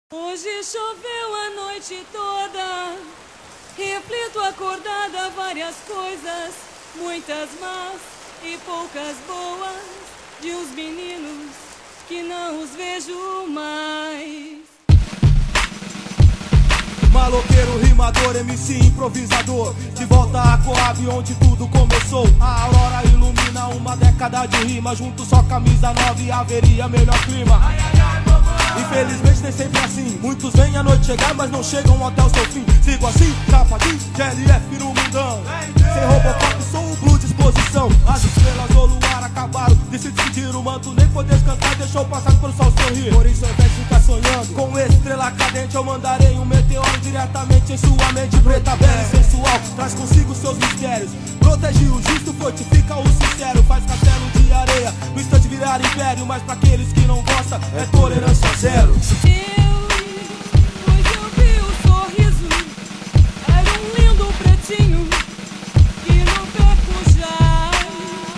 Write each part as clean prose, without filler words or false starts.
Hoje choveu a noite toda, reflito acordada várias coisas, muitas más e poucas boas, de uns meninos que não os vejo mais. Maloqueiro, rimador, MC improvisador, de volta à Coab onde tudo começou. A aurora ilumina uma década de rima, junto só camisa nova e haveria melhor clima. Infelizmente nem sempre assim, muitos vêm à noite chegar, mas não chegam até o seu fim. Sigo assim, capa de GLF no mundão, sem Robocop, sou o Blue disposição. As estrelas ou luar acabaram de se decidir, o manto nem poder cantar, deixou passar pro sol sorrir. Por isso ao invés de ficar sonhando com estrela cadente, eu mandarei um meteoro diretamente em sua mente. Preta, bela e sensual, traz consigo seus mistérios, protege o justo, fortifica o sincero, faz castelo de areia, no instante virar império. Mas pra aqueles que não gostam, é tolerância zero. Pois eu vi o sorriso, era um lindo pretinho que no beco jaz.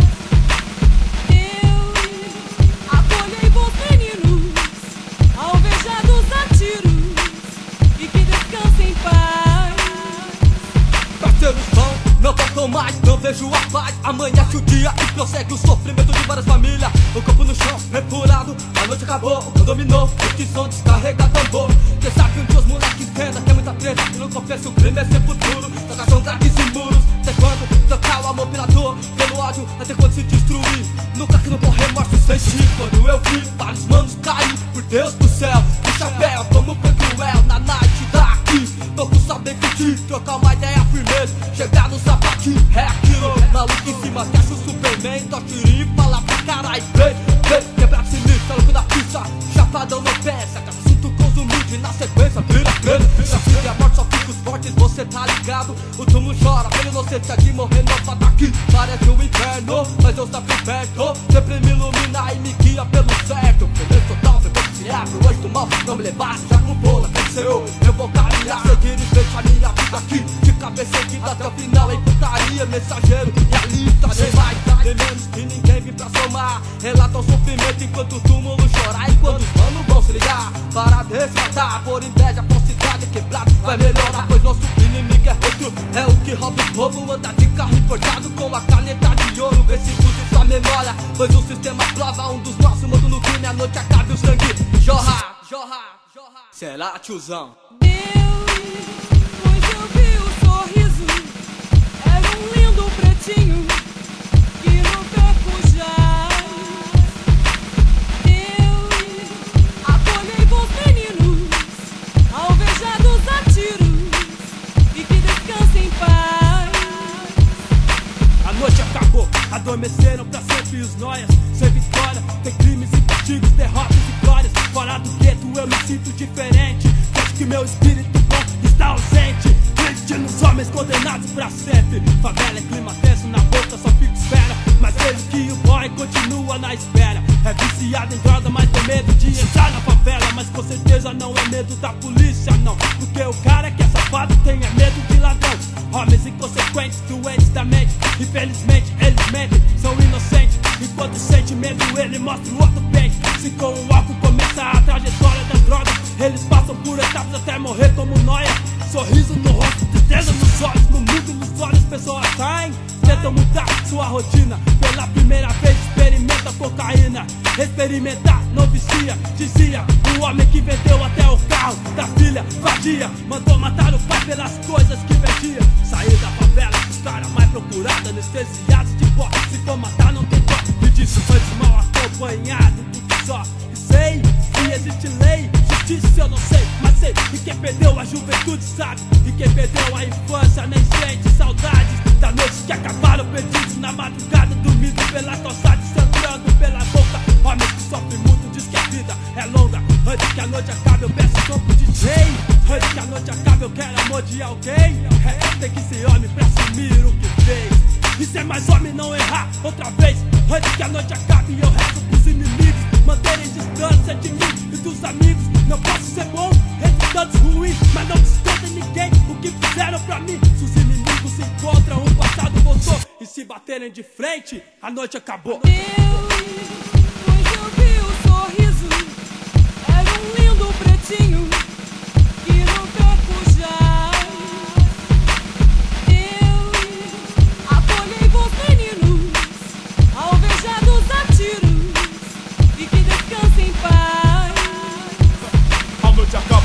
Eu acolhei bons meninos, alvejados a tiros, e que descansem em paz. Parceiros vão, não tocam mais, não vejo a paz. Amanhece o dia e prossegue o sofrimento de várias famílias. O corpo no chão, refurado, a noite acabou, o cão dominou. Este som descarrega tambor. Cê sabe onde os moleques entendam que é muita treta, que não compensa, o crime é sem futuro. Toca são grades e muros, até quando trocar o amor pela dor, pelo ódio, até quando se destruir. Nunca que não com remorso senti quando eu vi vários manos cair, por Deus do céu. O chapéu, como foi cruel na night daqui. Poucos sabem curtir, trocar uma ideia firmeza, chegar no sapatinho, é aquilo. Maluco em cima, esquece o Superman, toca tirinho e fala pra caralho. Vem, quebrar sinistro, louco da pista, chapadão não peça, assunto com os humildes, na sequência vira presa. Se a vida e a morte só fica os fortes, você tá ligado. O túmulo chora, pelo inocente aqui, morrer não tá daqui. Parece um inferno, mas eu sempre perto, sempre me ilumina e me guia pelo certo. Feliz total, foi confiável, o anjo do mal não me levasse, já não vou, ser eu vou caminhar, seguir em frente a minha vida aqui, de cabeça erguida até o final, em putaria, mensageiro, e ali estarei mais, nem menos que ninguém vim pra somar. Relata o sofrimento enquanto o túmulo chorar, enquanto os manos vão se ligar, para desmatar, por inveja, falsidade quebrada, vai melhorar, pois nosso inimigo é outro, é o que rouba o povo, anda de carro importado com a caneta de ouro, vê se use sua memória, pois o sistema prova um dos nossos, mundo no crime, a noite acaba e o sangue jorra. Será, tiozão? Pois eu vi o sorriso, era um lindo pretinho que no beco jaz. Eu acolhei bons meninos, alvejados a tiros, e que descansem em paz. A noite acabou, adormeceram pra sempre os noias. Sem vitória, tem crimes e castigos, derrotas e glórias. Fora do gueto eu me sinto diferente, acho que meu espírito bom está ausente. Crente nos homens condenados pra sempre. Favela é clima tenso, na boca só fico espera, mas vejo que o boy continua na espera. É viciado em droga, mas tem medo de entrar na favela. Mas com certeza não é medo da polícia, não, porque o cara que é safado tem medo de ladrão. Homens inconsequentes, doentes da mente, infelizmente eles mentem, são inocentes. Enquanto sente medo ele mostra o outro pente. Se com o álcool começa a trajetória das drogas, eles passam por etapas até morrer como nóia. Sorriso no rosto, tristeza nos olhos, no mundo ilusório as pessoas saem, tentam mudar sua rotina. Pela primeira vez experimenta cocaína, experimentar não vicia, dizia o homem que vendeu até o carro da filha vadia. Mandou matar o pai pelas coisas que vendia. Sair da favela, os caras mais procurados, anestesiados de pó. Se for matar não tem dó, e disso foi mal acompanhado, porque só sei que existe lei, justiça eu não sei, mas sei. E quem perdeu a juventude sabe, e quem perdeu a infância nem sente saudades da noite que acabaram perdidos na madrugada, dormindo pela calçada, sangrando pela boca. Homens que sofrem muito, diz que a vida é longa. Antes que a noite acabe eu peço som pro DJ, antes que a noite acabe eu quero amor de alguém. Tem que ser homem pra assumir o que fez, e ser mais homem não errar outra vez. Antes que a noite acabe eu rezo pros inimigos manterem distância de mim e dos amigos. Não posso ser bom entre tantos ruins, mas não desconta ninguém o que fizeram pra mim. Se os inimigos se encontram, o passado voltou, e se baterem de frente, a noite acabou. Pois eu vi o sorriso, era um lindo pretinho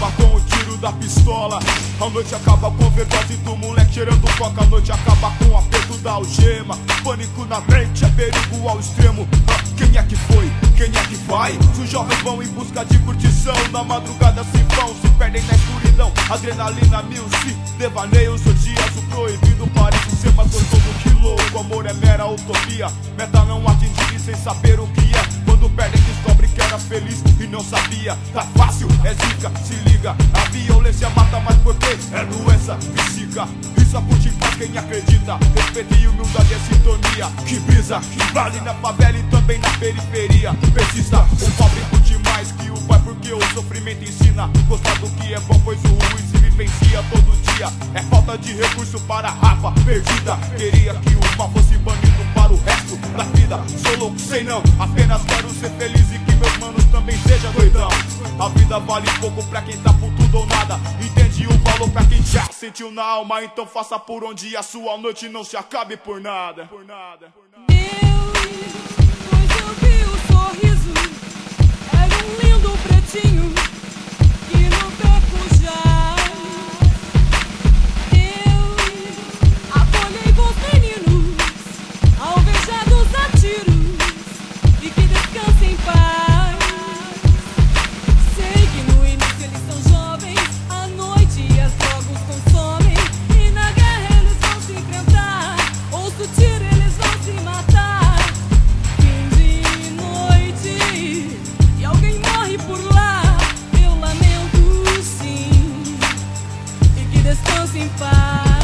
acaba com o tiro da pistola. A noite acaba com overdose do moleque cheirando coca. A noite acaba com o aperto da algema. Pânico na mente, é perigo ao extremo. Quem é que foi? Quem é que vai? Os jovens vão em busca de curtição. Na madrugada se vão, se perdem na escuridão. Adrenalina mil, se devaneiam seus dias. O proibido parece ser mais gostoso que louco. Amor é mera utopia, meta não atingir sem saber o que é. Quando perdem descobre que era feliz e não sabia. Tá fácil, é zica, se liga. A violência mata mais porque é doença física. Isso a curte faz quem acredita. Respeito e humildade é sintonia. Que brisa, que vale na favela e também na periferia. Persista, o pobre curte mais que o pai porque o sofrimento ensina. Gostar do que é bom pois o ruim se vivencia todo dia. É falta de recurso para a rapa perdida. Queria que o mal fosse banido para o resto da vida. Sou louco, sei não, apenas quero ser feliz e que meus manos também sejam doidão. A vida vale pouco pra quem tá por tudo ou nada. Entende o valor pra quem já sentiu na alma. Então faça por onde a sua noite não se acabe por nada. Deus, pois eu vi o sorriso. Era um lindo pretinho que no beco já. Deus, acolhei bons meninos, alvejados a tiros, e que descansem em paz. Sei que no início eles são jovens, à noite as drogas consomem, e na guerra eles vão se enfrentar. Ouço tiro, eles vão se matar. Fim de noite e alguém morre por lá. Eu lamento sim, e que descanse em paz.